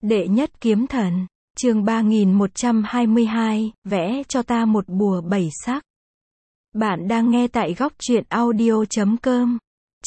Đệ nhất kiếm thần, chương 3122, vẽ cho ta một bùa 7 sắc. Bạn đang nghe tại góc truyện audio.com.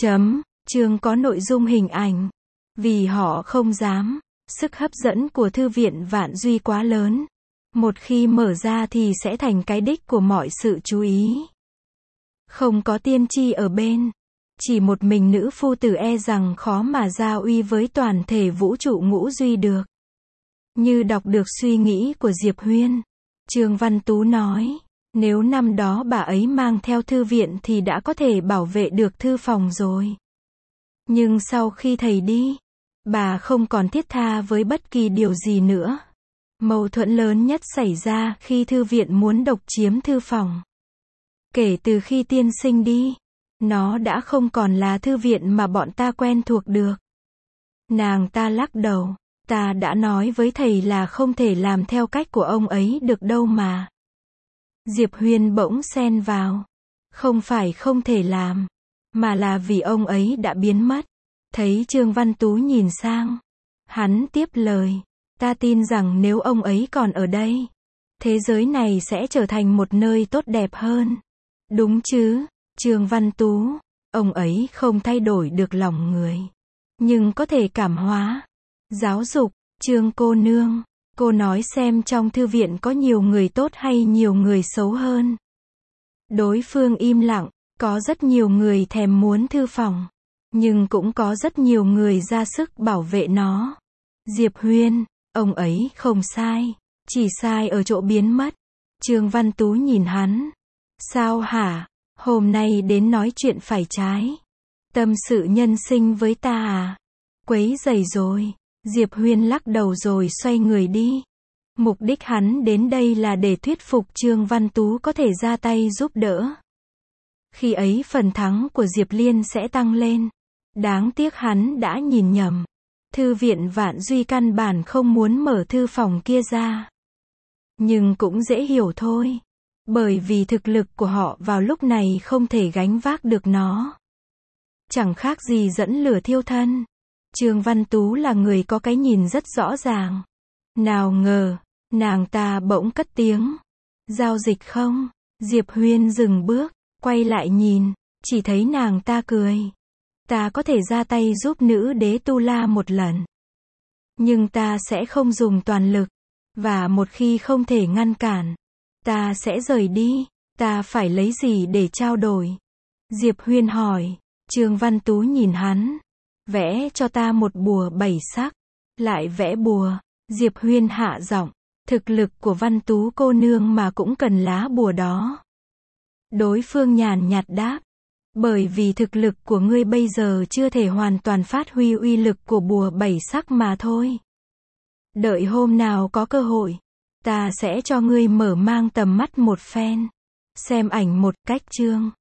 Chương có nội dung hình ảnh. Vì họ không dám, sức hấp dẫn của thư viện Vạn Duy quá lớn. Một khi mở ra thì sẽ thành cái đích của mọi sự chú ý. Không có tiên tri ở bên. Chỉ một mình nữ phu tử e rằng khó mà gia uy với toàn thể vũ trụ ngũ duy được. Như đọc được suy nghĩ của Diệp Huyên, Trương Văn Tú nói, nếu năm đó bà ấy mang theo thư viện thì đã có thể bảo vệ được thư phòng rồi. Nhưng sau khi thầy đi, bà không còn thiết tha với bất kỳ điều gì nữa. Mâu thuẫn lớn nhất xảy ra khi thư viện muốn độc chiếm thư phòng. Kể từ khi tiên sinh đi, nó đã không còn là thư viện mà bọn ta quen thuộc được. Nàng ta lắc đầu, ta đã nói với thầy là không thể làm theo cách của ông ấy được đâu mà. Diệp Huyên bỗng xen vào, không phải không thể làm, mà là vì ông ấy đã biến mất. Thấy Trương Văn Tú nhìn sang, hắn tiếp lời, ta tin rằng nếu ông ấy còn ở đây, thế giới này sẽ trở thành một nơi tốt đẹp hơn. Đúng chứ, Trương Văn Tú, ông ấy không thay đổi được lòng người, nhưng có thể cảm hóa, giáo dục. Trương cô nương, cô nói xem trong thư viện có nhiều người tốt hay nhiều người xấu hơn. Đối phương im lặng, có rất nhiều người thèm muốn thư phòng, nhưng cũng có rất nhiều người ra sức bảo vệ nó. Diệp Huyên, ông ấy không sai, chỉ sai ở chỗ biến mất. Trương Văn Tú nhìn hắn, sao hả, hôm nay đến nói chuyện phải trái, tâm sự nhân sinh với ta à? Quấy rầy rồi. Diệp Huyên lắc đầu rồi xoay người đi. Mục đích hắn đến đây là để thuyết phục Trương Văn Tú có thể ra tay giúp đỡ. Khi ấy phần thắng của Diệp Liên sẽ tăng lên. Đáng tiếc hắn đã nhìn nhầm. Thư viện Vạn Duy căn bản không muốn mở thư phòng kia ra. Nhưng cũng dễ hiểu thôi. Bởi vì thực lực của họ vào lúc này không thể gánh vác được nó. Chẳng khác gì dẫn lửa thiêu thân. Trương Văn Tú là người có cái nhìn rất rõ ràng. Nào ngờ, nàng ta bỗng cất tiếng. Giao dịch không? Diệp Huyên dừng bước, quay lại nhìn, chỉ thấy nàng ta cười. Ta có thể ra tay giúp nữ đế Tu La một lần. Nhưng ta sẽ không dùng toàn lực. Và một khi không thể ngăn cản, ta sẽ rời đi. Ta phải lấy gì để trao đổi? Diệp Huyên hỏi. Trương Văn Tú nhìn hắn. Vẽ cho ta một bùa 7 sắc. Lại vẽ bùa. Diệp Huyên hạ giọng. Thực lực của Văn Tú cô nương mà cũng cần lá bùa đó. Đối phương nhàn nhạt đáp. Bởi vì thực lực của ngươi bây giờ chưa thể hoàn toàn phát huy uy lực của bùa 7 sắc mà thôi. Đợi hôm nào có cơ hội, ta sẽ cho ngươi mở mang tầm mắt một phen. Xem ảnh một cách chương.